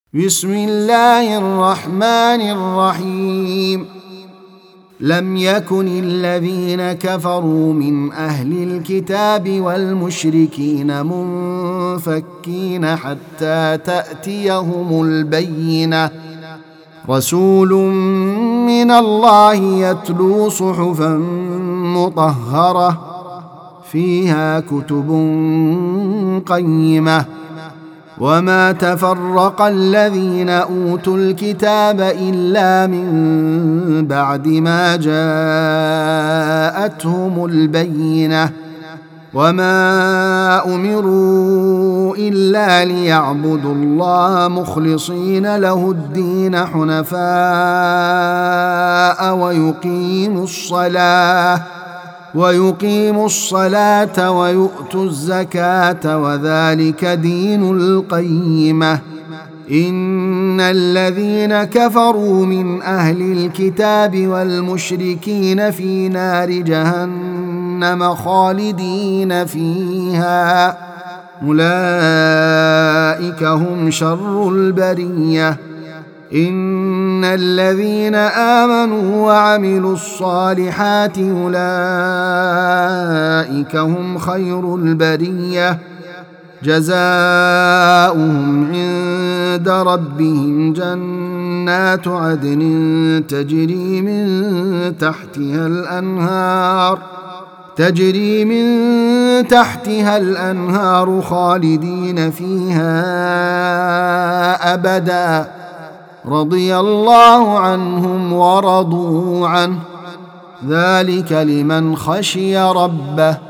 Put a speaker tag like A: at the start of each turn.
A: بسم الله الرحمن الرحيم. لم يكن الذين كفروا من أهل الكتاب والمشركين منفكين حتى تأتيهم البينة، رسول من الله يتلو صحفا مطهرة فيها كتب قيمة. وما تفرق الذين أوتوا الكتاب إلا من بعد ما جاءتهم البينة، وما أمروا إلا ليعبدوا الله مخلصين له الدين حنفاء ويقيموا الصلاة ويؤتوا الزكاة وذلك دين القيمة. إن الذين كفروا من أهل الكتاب والمشركين في نار جهنم خالدين فيها، أولئك هم شر البرية. إن الذين آمنوا وعملوا الصالحات أولئك هم خير البرية، جزاؤهم عند ربهم جنات عدن تجري من تحتها الأنهار خالدين فيها أبدا، رضي الله عنهم ورضوا عنه، ذلك لمن خشي ربه.